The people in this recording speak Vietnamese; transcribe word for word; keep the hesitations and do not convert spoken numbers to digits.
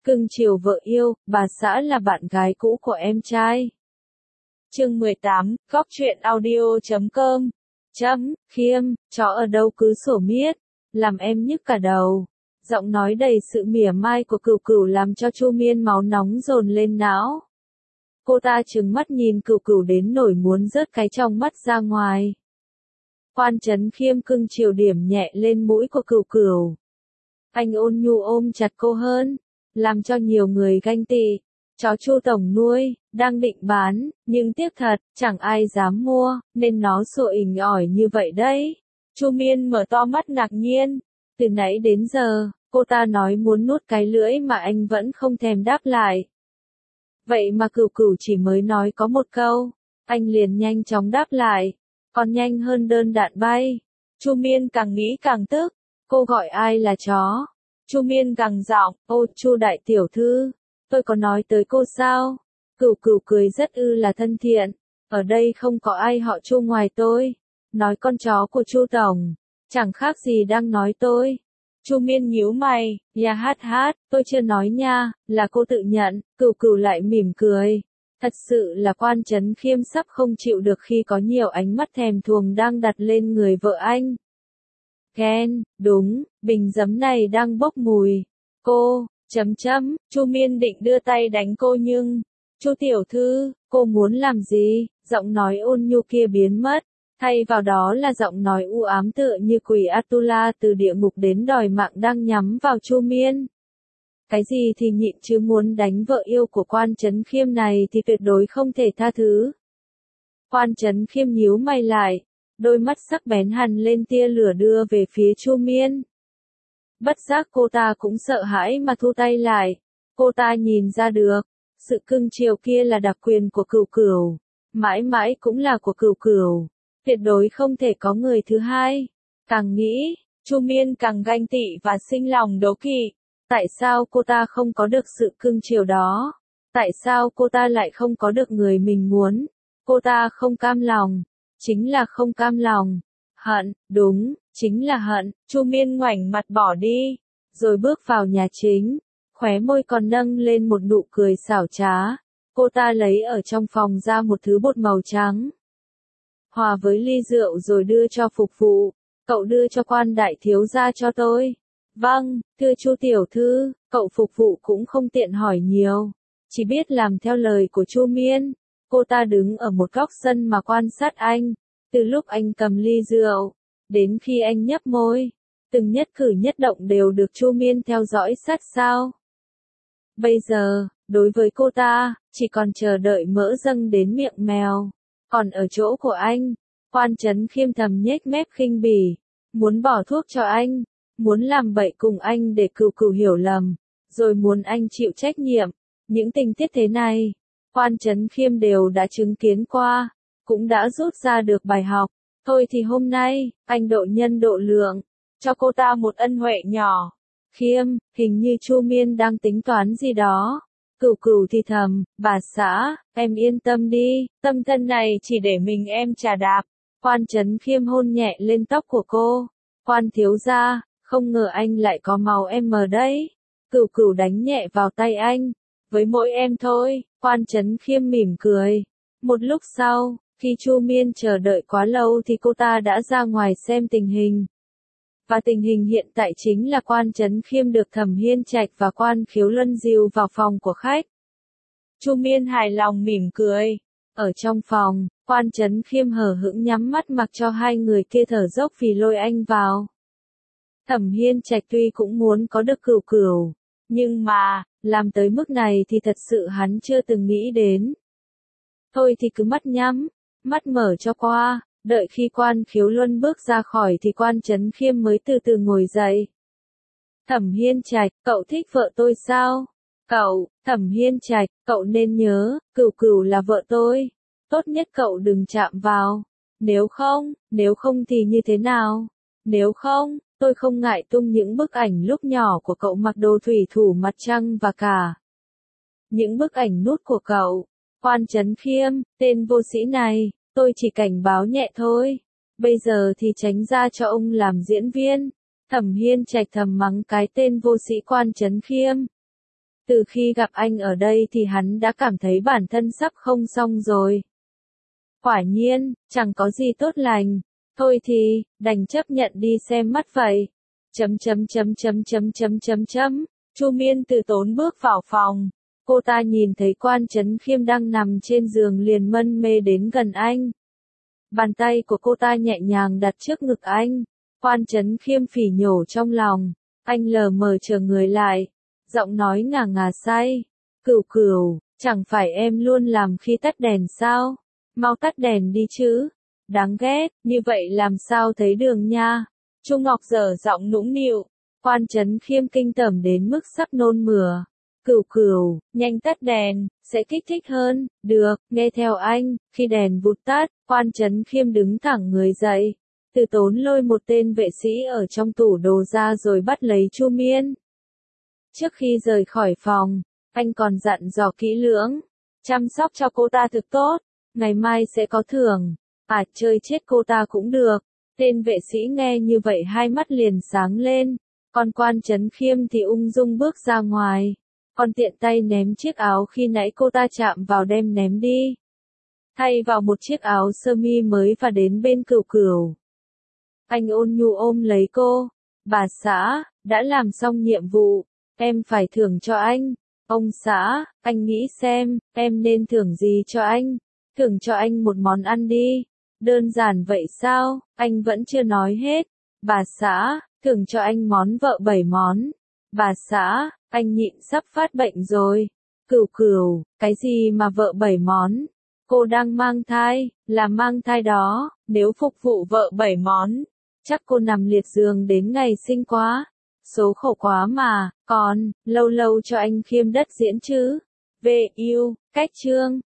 Cưng chiều vợ yêu, bà xã là bạn gái cũ của em trai. Chương mười tám, góc truyện audio chấm com. Chấm, Khiêm, chó ở đâu cứ sủa miết, làm em nhức cả đầu. Giọng nói đầy sự mỉa mai của Cửu Cửu làm cho Chu Miên máu nóng dồn lên não. Cô ta trừng mắt nhìn Cửu Cửu đến nổi muốn rớt cái trong mắt ra ngoài. Quan Chấn Khiêm cưng chiều điểm nhẹ lên mũi của Cửu Cửu. Anh ôn nhu ôm chặt cô hơn, làm cho nhiều người ganh tị. Chó Chu tổng nuôi, đang định bán, nhưng tiếc thật, chẳng ai dám mua, nên nó sủa ình ỏi như vậy đấy. Chu Miên mở to mắt ngạc nhiên. Từ nãy đến giờ, cô ta nói muốn nuốt cái lưỡi mà anh vẫn không thèm đáp lại. Vậy mà Cửu Cửu chỉ mới nói có một câu, anh liền nhanh chóng đáp lại, còn nhanh hơn đơn đạn bay. Chu Miên càng nghĩ càng tức, cô gọi ai là chó? Chu Miên gằn giọng, ô Chu đại tiểu thư, tôi có nói tới cô sao? Cửu Cửu cười rất ư là thân thiện, ở đây không có ai họ Chu ngoài tôi, nói con chó của Chu tổng, chẳng khác gì đang nói tôi. Chu Miên nhíu mày, ya hát hát, tôi chưa nói nha, là cô tự nhận. Cửu Cửu lại mỉm cười. Thật sự là Quan Chấn Khiêm sắp không chịu được khi có nhiều ánh mắt thèm thuồng đang đặt lên người vợ anh. Ghen, đúng, bình giấm này đang bốc mùi. Cô, chấm chấm, Chu Miên định đưa tay đánh cô nhưng, Chu tiểu thư, cô muốn làm gì? Giọng nói ôn nhu kia biến mất, thay vào đó là giọng nói u ám tựa như quỷ Atula từ địa ngục đến đòi mạng đang nhắm vào Chu Miên. Cái gì thì nhịn chứ muốn đánh vợ yêu của Quan Chấn Khiêm này thì tuyệt đối không thể tha thứ. Quan Chấn Khiêm nhíu mày lại, đôi mắt sắc bén hằn lên tia lửa đưa về phía Chu Miên. Bất giác cô ta cũng sợ hãi mà thu tay lại. Cô ta nhìn ra được, sự cưng chiều kia là đặc quyền của Cửu Cửu, mãi mãi cũng là của Cửu Cửu, tuyệt đối không thể có người thứ hai. Càng nghĩ, Chu Miên càng ganh tị và sinh lòng đố kỵ. Tại sao cô ta không có được sự cưng chiều đó? Tại sao cô ta lại không có được người mình muốn? Cô ta không cam lòng, chính là không cam lòng. Hận, đúng, chính là hận. Chu Miên ngoảnh mặt bỏ đi, rồi bước vào nhà chính, khóe môi còn nâng lên một nụ cười xảo trá. Cô ta lấy ở trong phòng ra một thứ bột màu trắng, hòa với ly rượu rồi đưa cho phục vụ. Cậu đưa cho Quan đại thiếu gia cho tôi. Vâng, thưa Chu tiểu thư. Cậu phục vụ cũng không tiện hỏi nhiều, chỉ biết làm theo lời của Chu Miên. Cô ta đứng ở một góc sân mà quan sát anh, từ lúc anh cầm ly rượu, đến khi anh nhấp môi, từng nhất cử nhất động đều được Chu Miên theo dõi sát sao. Bây giờ, đối với cô ta, chỉ còn chờ đợi mỡ dâng đến miệng mèo. Còn ở chỗ của anh, Quan Chấn Khiêm thầm nhếch mép khinh bỉ, muốn bỏ thuốc cho anh, muốn làm bậy cùng anh để Cửu Cửu hiểu lầm, rồi muốn anh chịu trách nhiệm. Những tình tiết thế này, Quan Chấn Khiêm đều đã chứng kiến qua, cũng đã rút ra được bài học. Thôi thì hôm nay, anh độ nhân độ lượng, cho cô ta một ân huệ nhỏ. Khiêm, hình như Chu Miên đang tính toán gì đó. Cửu Cửu thì thầm, bà xã, em yên tâm đi, tâm thân này chỉ để mình em trà đạp. Quan Chấn Khiêm hôn nhẹ lên tóc của cô. Quan thiếu gia, không ngờ anh lại có màu em ở đấy. Cửu Cửu đánh nhẹ vào tay anh. Với mỗi em thôi. Quan Chấn Khiêm mỉm cười. Một lúc sau, khi Chu Miên chờ đợi quá lâu thì cô ta đã ra ngoài xem tình hình. Và tình hình hiện tại chính là Quan Chấn Khiêm được Thẩm Hiên Trạch và Quan Khiếu Luân dìu vào phòng của khách. Chu Miên hài lòng mỉm cười. Ở trong phòng, Quan Chấn Khiêm hờ hững nhắm mắt mặc cho hai người kia thở dốc vì lôi anh vào. Thẩm Hiên Trạch tuy cũng muốn có được Cửu Cửu, nhưng mà, làm tới mức này thì thật sự hắn chưa từng nghĩ đến. Thôi thì cứ mắt nhắm, mắt mở cho qua. Đợi khi Quan Khiếu Luân bước ra khỏi thì Quan Chấn Khiêm mới từ từ ngồi dậy. Thẩm Hiên Trạch, cậu thích vợ tôi sao? Cậu, Thẩm Hiên Trạch, cậu nên nhớ, Cửu Cửu là vợ tôi. Tốt nhất cậu đừng chạm vào. Nếu không, nếu không thì như thế nào? Nếu không, tôi không ngại tung những bức ảnh lúc nhỏ của cậu mặc đồ thủy thủ mặt trăng và cả những bức ảnh nút của cậu. Quan Chấn Khiêm, tên vô sĩ này. Tôi chỉ cảnh báo nhẹ thôi. Bây giờ thì tránh ra cho ông làm diễn viên. Thẩm Hiên Trạch thầm mắng cái tên vô sĩ Quan Chấn Khiêm. Từ khi gặp anh ở đây thì hắn đã cảm thấy bản thân sắp không xong rồi. Quả nhiên, chẳng có gì tốt lành. Thôi thì, đành chấp nhận đi xem mắt vậy. Chấm chấm chấm chấm chấm chấm chấm chấm. Chu Miên từ tốn bước vào phòng. Cô ta nhìn thấy Quan Chấn Khiêm đang nằm trên giường liền mân mê đến gần anh. Bàn tay của cô ta nhẹ nhàng đặt trước ngực anh. Quan Chấn Khiêm phỉ nhổ trong lòng. Anh lờ mờ chờ người lại. Giọng nói ngà ngà say. Cửu cửu, chẳng phải em luôn làm khi tắt đèn sao? Mau tắt đèn đi chứ. Đáng ghét, như vậy làm sao thấy đường nha. Chu Ngọc dở giọng nũng nịu. Quan Chấn Khiêm kinh tởm đến mức sắp nôn mửa. Cửu cửu, nhanh tắt đèn, sẽ kích thích hơn. Được, nghe theo anh. Khi đèn vụt tắt, Quan Chấn Khiêm đứng thẳng người dậy. Từ tốn lôi một tên vệ sĩ ở trong tủ đồ ra rồi bắt lấy Chu Miên. Trước khi rời khỏi phòng, anh còn dặn dò kỹ lưỡng. Chăm sóc cho cô ta thực tốt. Ngày mai sẽ có thưởng. À, chơi chết cô ta cũng được. Tên vệ sĩ nghe như vậy hai mắt liền sáng lên. Còn Quan Chấn Khiêm thì ung dung bước ra ngoài. Còn tiện tay ném chiếc áo khi nãy cô ta chạm vào đem ném đi. Thay vào một chiếc áo sơ mi mới và đến bên Cửu Cửu. Anh ôn nhu ôm lấy cô. Bà xã, đã làm xong nhiệm vụ. Em phải thưởng cho anh. Ông xã, anh nghĩ xem, em nên thưởng gì cho anh? Thưởng cho anh một món ăn đi. Đơn giản vậy sao? Anh vẫn chưa nói hết. Bà xã, thưởng cho anh món vợ bảy món. Bà xã, anh nhịn sắp phát bệnh rồi. Cửu Cửu, cái gì mà vợ bảy món? Cô đang mang thai, là mang thai đó, nếu phục vụ vợ bảy món, chắc cô nằm liệt giường đến ngày sinh quá. Số khổ quá mà, còn, lâu lâu cho anh Khiêm đất diễn chứ. Về yêu, cách chương.